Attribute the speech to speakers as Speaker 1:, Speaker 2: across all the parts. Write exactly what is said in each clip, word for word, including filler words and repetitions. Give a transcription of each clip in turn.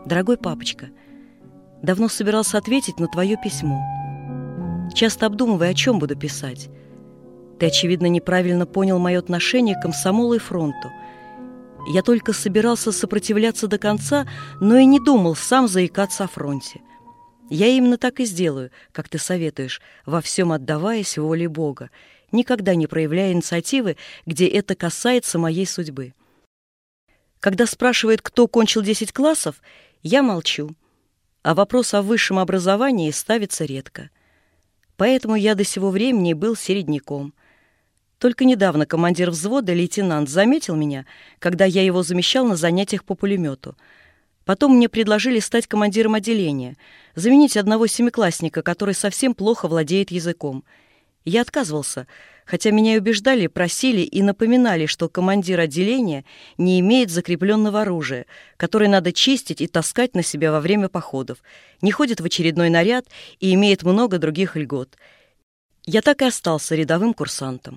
Speaker 1: Дорогой папочка, давно собирался ответить на твое письмо. Часто обдумывая, о чем буду писать. Ты, очевидно, неправильно понял мое отношение к комсомолу и фронту. Я только собирался сопротивляться до конца, но и не думал сам заикаться о фронте. Я именно так и сделаю, как ты советуешь, во всем отдаваясь воле Бога, никогда не проявляя инициативы, где это касается моей судьбы. Когда спрашивают, кто кончил десять классов, я молчу, а вопрос о высшем образовании ставится редко. Поэтому я до сего времени был середняком. Только недавно командир взвода, лейтенант, заметил меня, когда я его замещал на занятиях по пулемету. Потом мне предложили стать командиром отделения, заменить одного семиклассника, который совсем плохо владеет языком. Я отказывался, хотя меня и убеждали, просили и напоминали, что командир отделения не имеет закрепленного оружия, которое надо чистить и таскать на себя во время походов, не ходит в очередной наряд и имеет много других льгот. Я так и остался рядовым курсантом.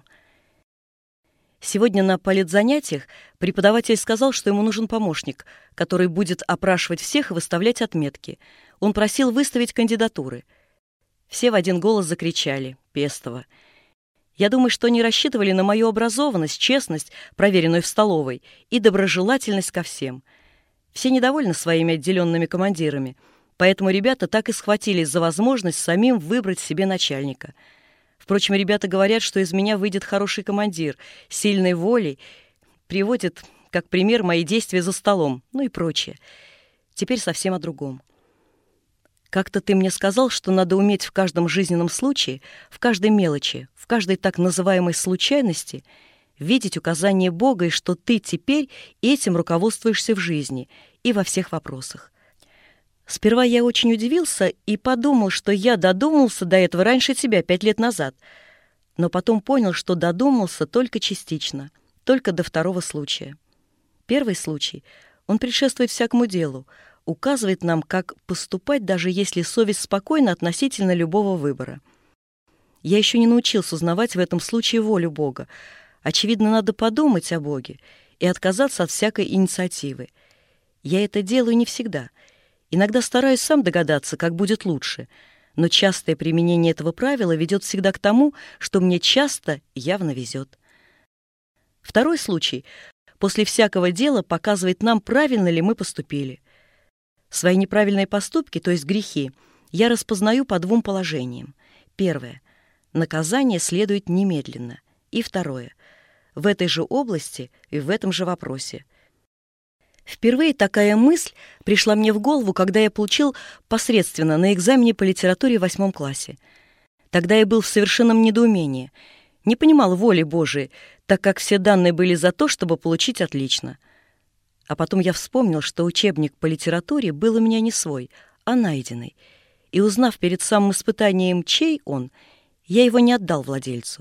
Speaker 1: Сегодня на политзанятиях преподаватель сказал, что ему нужен помощник, который будет опрашивать всех и выставлять отметки. Он просил выставить кандидатуры. Все в один голос закричали «Пестова». Я думаю, что они рассчитывали на мою образованность, честность, проверенную в столовой, и доброжелательность ко всем. Все недовольны своими отделенными командирами, поэтому ребята так и схватились за возможность самим выбрать себе начальника. Впрочем, ребята говорят, что из меня выйдет хороший командир, сильной волей, приводит как пример мои действия за столом, ну и прочее. Теперь совсем о другом. Как-то ты мне сказал, что надо уметь в каждом жизненном случае, в каждой мелочи, в каждой так называемой случайности видеть указание Бога, и что ты теперь этим руководствуешься в жизни и во всех вопросах. Сперва я очень удивился и подумал, что я додумался до этого раньше тебя, пять лет назад, но потом понял, что додумался только частично, только до второго случая. Первый случай, он предшествует всякому делу, указывает нам, как поступать, даже если совесть спокойна относительно любого выбора. Я еще не научился узнавать в этом случае волю Бога. Очевидно, надо подумать о Боге и отказаться от всякой инициативы. Я это делаю не всегда. Иногда стараюсь сам догадаться, как будет лучше, но частое применение этого правила ведет всегда к тому, что мне часто явно везет. Второй случай после всякого дела показывает нам, правильно ли мы поступили. Свои неправильные поступки, то есть грехи, я распознаю по двум положениям. Первое. Наказание следует немедленно. И второе. В этой же области и в этом же вопросе. Впервые такая мысль пришла мне в голову, когда я получил посредственно на экзамене по литературе в восьмом классе. Тогда я был в совершенном недоумении, не понимал воли Божией, так как все данные были за то, чтобы получить отлично. А потом я вспомнил, что учебник по литературе был у меня не свой, а найденный. И узнав перед самым испытанием, чей он, я его не отдал владельцу.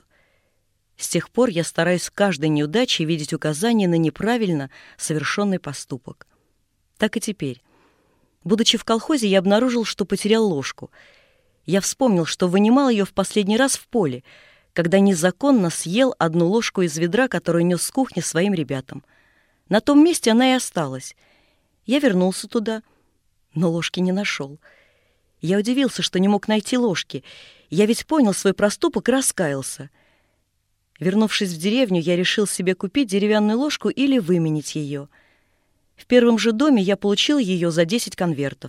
Speaker 1: С тех пор я стараюсь в каждой неудаче видеть указание на неправильно совершенный поступок. Так и теперь. Будучи в колхозе, я обнаружил, что потерял ложку. Я вспомнил, что вынимал ее в последний раз в поле, когда незаконно съел одну ложку из ведра, которую нес с кухни своим ребятам. На том месте она и осталась. Я вернулся туда, но ложки не нашел. Я удивился, что не мог найти ложки. Я ведь понял свой проступок и раскаялся. Вернувшись в деревню, я решил себе купить деревянную ложку или выменить ее. В первом же доме я получил ее за десять конвертов.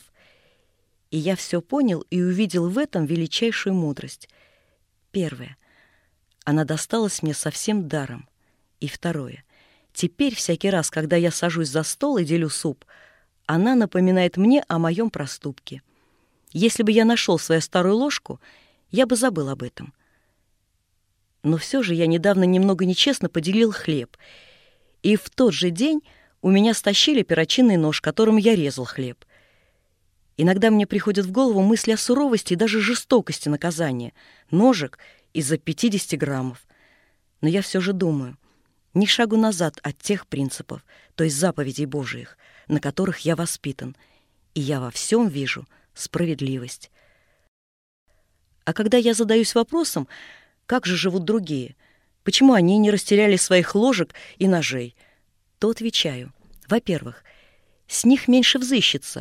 Speaker 1: И я все понял и увидел в этом величайшую мудрость. Первое. Она досталась мне совсем даром. И второе. Теперь всякий раз, когда я сажусь за стол и делю суп, она напоминает мне о моем проступке. Если бы я нашел свою старую ложку, я бы забыл об этом. Но все же я недавно немного нечестно поделил хлеб. И в тот же день у меня стащили перочинный нож, которым я резал хлеб. Иногда мне приходит в голову мысль о суровости и даже жестокости наказания. Ножик из-за пятидесяти граммов. Но я все же думаю, ни шагу назад от тех принципов, то есть заповедей Божиих, на которых я воспитан, и я во всем вижу справедливость. А когда я задаюсь вопросом, как же живут другие, почему они не растеряли своих ложек и ножей, то отвечаю: во-первых, с них меньше взыщется,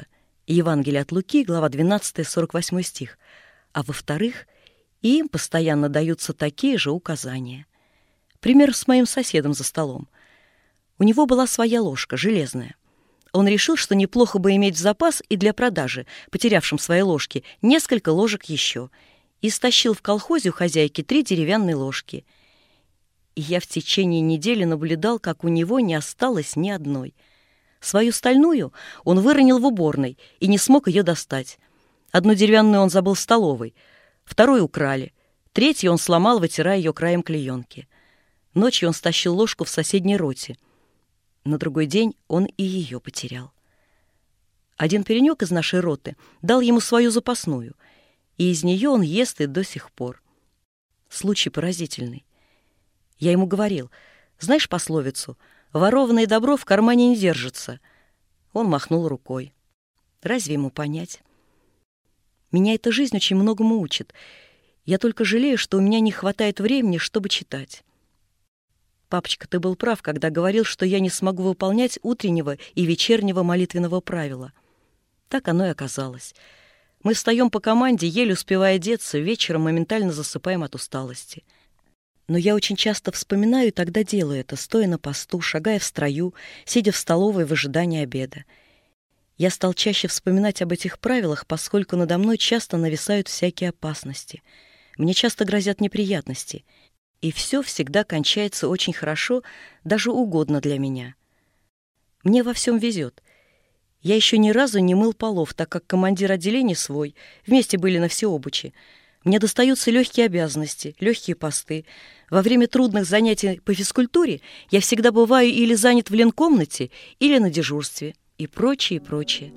Speaker 1: Евангелие от Луки, глава двенадцатая, сорок восьмой стих. А во-вторых, им постоянно даются такие же указания. Пример с моим соседом за столом. У него была своя ложка, железная. Он решил, что неплохо бы иметь в запас и для продажи, потерявшим свои ложки, несколько ложек еще, и стащил в колхозе у хозяйки три деревянные ложки. И я в течение недели наблюдал, как у него не осталось ни одной. Свою стальную он выронил в уборной и не смог ее достать. Одну деревянную он забыл в столовой, вторую украли, третью он сломал, вытирая ее краем клеенки. Ночью он стащил ложку в соседней роте. На другой день он и ее потерял. Один паренек из нашей роты дал ему свою запасную, и из нее он ест и до сих пор. Случай поразительный. Я ему говорил: знаешь пословицу «ворованное добро в кармане не держится»? Он махнул рукой. Разве ему понять? Меня эта жизнь очень многому учит. Я только жалею, что у меня не хватает времени, чтобы читать. Папочка, ты был прав, когда говорил, что я не смогу выполнять утреннего и вечернего молитвенного правила. Так оно и оказалось. Мы встаем по команде, еле успевая одеться, вечером моментально засыпаем от усталости. Но я очень часто вспоминаю и тогда делаю это, стоя на посту, шагая в строю, сидя в столовой в ожидании обеда. Я стал чаще вспоминать об этих правилах, поскольку надо мной часто нависают всякие опасности. Мне часто грозят неприятности. И все всегда кончается очень хорошо, даже угодно для меня. Мне во всем везет. Я еще ни разу не мыл полов, так как командир отделения свой, вместе были на всеобучи. Мне достаются легкие обязанности, легкие посты. Во время трудных занятий по физкультуре я всегда бываю или занят в ленкомнате, или на дежурстве, и прочее, и прочее.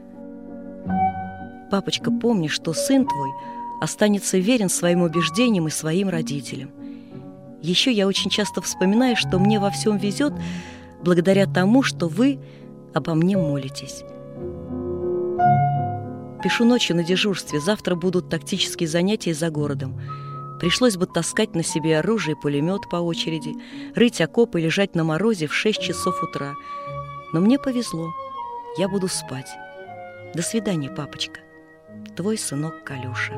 Speaker 1: Папочка, помни, что сын твой останется верен своим убеждениям и своим родителям. Еще я очень часто вспоминаю, что мне во всем везет благодаря тому, что вы обо мне молитесь. Пишу ночью на дежурстве, завтра будут тактические занятия за городом. Пришлось бы таскать на себе оружие и пулемет по очереди, рыть окопы и лежать на морозе в шесть часов утра. Но мне повезло, я буду спать. До свидания, папочка. Твой сынок Калюша.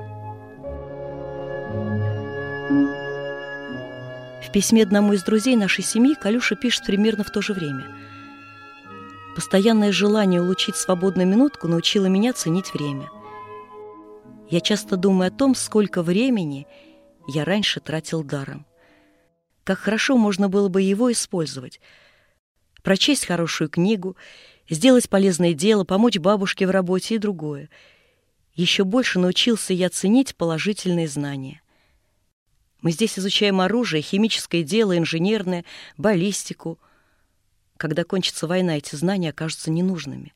Speaker 1: В письме одному из друзей нашей семьи Калюша пишет примерно в то же время. Постоянное желание улучшить свободную минутку научило меня ценить время. Я часто думаю о том, сколько времени я раньше тратил даром. Как хорошо можно было бы его использовать. Прочесть хорошую книгу, сделать полезное дело, помочь бабушке в работе и другое. Еще больше научился я ценить положительные знания. Мы здесь изучаем оружие, химическое дело, инженерное, баллистику. Когда кончится война, эти знания окажутся ненужными.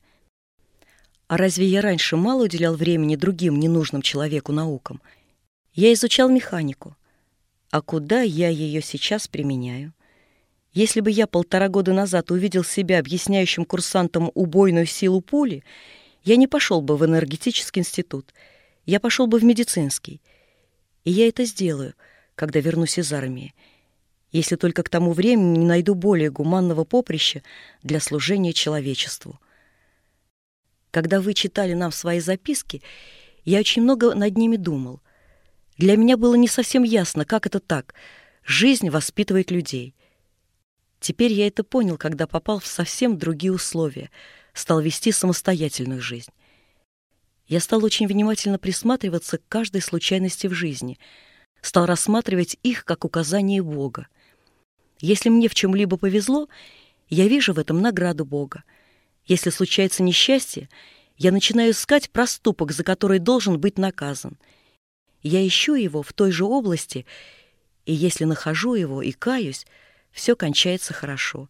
Speaker 1: А разве я раньше мало уделял времени другим ненужным человеку наукам? Я изучал механику. А куда я ее сейчас применяю? Если бы я полтора года назад увидел себя объясняющим курсантам убойную силу пули, я не пошел бы в энергетический институт, я пошел бы в медицинский. И я это сделаю, когда вернусь из армии, если только к тому времени не найду более гуманного поприща для служения человечеству. Когда вы читали нам свои записки, я очень много над ними думал. Для меня было не совсем ясно, как это так. Жизнь воспитывает людей. Теперь я это понял, когда попал в совсем другие условия, стал вести самостоятельную жизнь. Я стал очень внимательно присматриваться к каждой случайности в жизни, стал рассматривать их как указание Бога. Если мне в чем-либо повезло, я вижу в этом награду Бога. Если случается несчастье, я начинаю искать проступок, за который должен быть наказан. Я ищу его в той же области, и если нахожу его и каюсь, все кончается хорошо.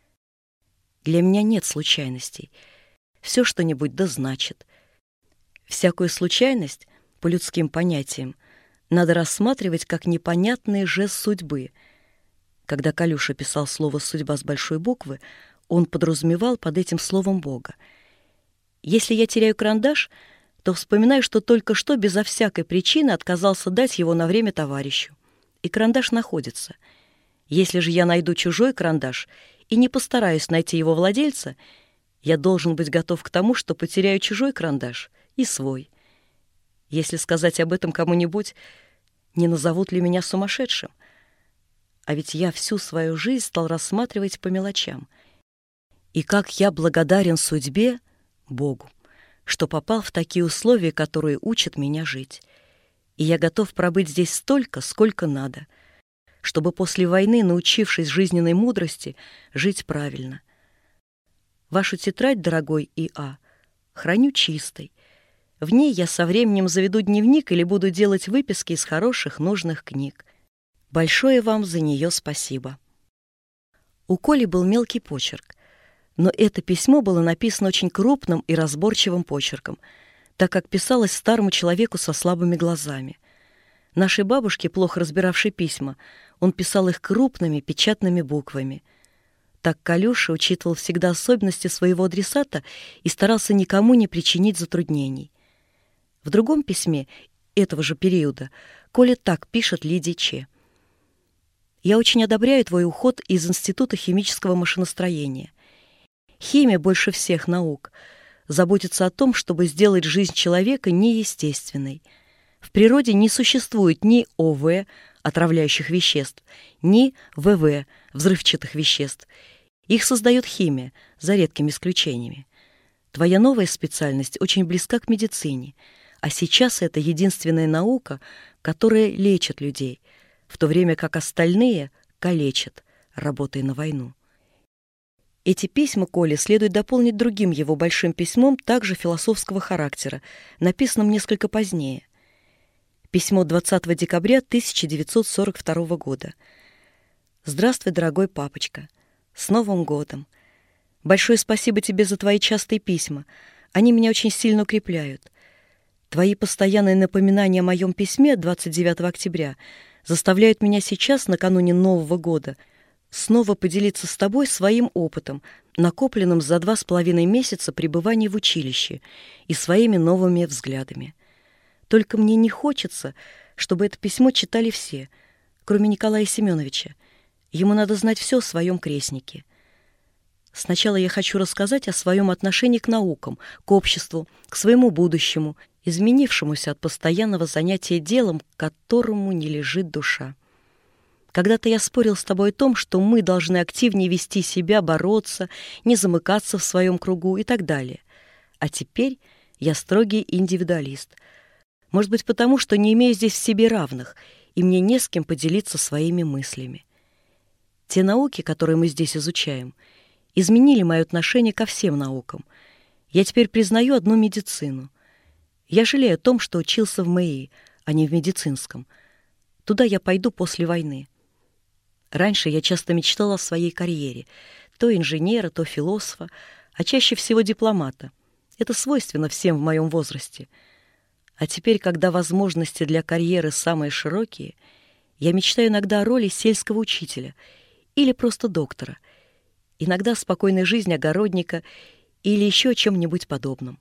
Speaker 1: Для меня нет случайностей. Все что-нибудь да значит. Всякую случайность, по людским понятиям, надо рассматривать как непонятный жест судьбы. Когда Калюша писал слово «судьба» с большой буквы, он подразумевал под этим словом Бога. Если я теряю карандаш, то вспоминаю, что только что безо всякой причины отказался дать его на время товарищу. И карандаш находится. Если же я найду чужой карандаш и не постараюсь найти его владельца, Я должен быть готов к тому, что потеряю чужой карандаш и свой. Если сказать об этом кому-нибудь, не назовут ли меня сумасшедшим? А ведь я всю свою жизнь стал рассматривать по мелочам. И как я благодарен судьбе, Богу, что попал в такие условия, которые учат меня жить. И я готов пробыть здесь столько, сколько надо, чтобы после войны, научившись жизненной мудрости, жить правильно. Вашу тетрадь, дорогой И А, храню чистой. В ней я со временем заведу дневник или буду делать выписки из хороших, нужных книг. Большое вам за нее спасибо. У Коли был мелкий почерк, но это письмо было написано очень крупным и разборчивым почерком, так как писалось старому человеку со слабыми глазами. Нашей бабушке, плохо разбиравшей письма, он писал их крупными печатными буквами. Так Колюша учитывал всегда особенности своего адресата и старался никому не причинить затруднений. В другом письме этого же периода Коля так пишет Лидии Че. «Я очень одобряю твой уход из Института химического машиностроения. Химия больше всех наук заботится о том, чтобы сделать жизнь человека неестественной. В природе не существует ни О В, отравляющих веществ, ни В В, взрывчатых веществ. Их создает химия, за редкими исключениями. Твоя новая специальность очень близка к медицине, а сейчас это единственная наука, которая лечит людей, в то время как остальные калечат, работая на войну». Эти письма Коле следует дополнить другим его большим письмом, также философского характера, написанным несколько позднее. Письмо двадцатого декабря тысяча девятьсот сорок второго года. «Здравствуй, дорогой папочка. С Новым годом! Большое спасибо тебе за твои частые письма. Они меня очень сильно укрепляют. Твои постоянные напоминания о моем письме двадцать девятого октября заставляют меня сейчас, накануне Нового года, снова поделиться с тобой своим опытом, накопленным за два с половиной месяца пребывания в училище, и своими новыми взглядами. Только мне не хочется, чтобы это письмо читали все, кроме Николая Семеновича. Ему надо знать все о своем крестнике. Сначала я хочу рассказать о своем отношении к наукам, к обществу, к своему будущему, изменившемуся от постоянного занятия делом, которому не лежит душа. Когда-то я спорил с тобой о том, что мы должны активнее вести себя, бороться, не замыкаться в своем кругу и так далее. А теперь я строгий индивидуалист. Может быть, потому, что не имею здесь в себе равных, и мне не с кем поделиться своими мыслями. Те науки, которые мы здесь изучаем, изменили мое отношение ко всем наукам. Я теперь признаю одну медицину. Я жалею о том, что учился в МЭИ, а не в медицинском. Туда я пойду после войны. Раньше я часто мечтала о своей карьере. То инженера, то философа, а чаще всего дипломата. Это свойственно всем в моем возрасте. А теперь, когда возможности для карьеры самые широкие, я мечтаю иногда о роли сельского учителя или просто доктора, иногда о спокойной жизни огородника или еще о чем-нибудь подобном.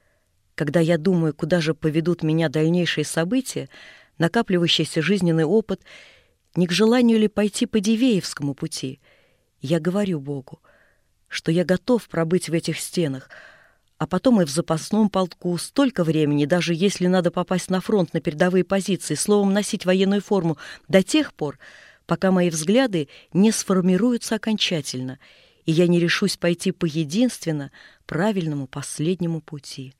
Speaker 1: Когда я думаю, куда же поведут меня дальнейшие события, накапливающийся жизненный опыт, не к желанию ли пойти по Дивеевскому пути, я говорю Богу, что я готов пробыть в этих стенах, а потом и в запасном полку столько времени, даже если надо попасть на фронт, на передовые позиции, словом, носить военную форму до тех пор, пока мои взгляды не сформируются окончательно, и я не решусь пойти по единственно правильному последнему пути.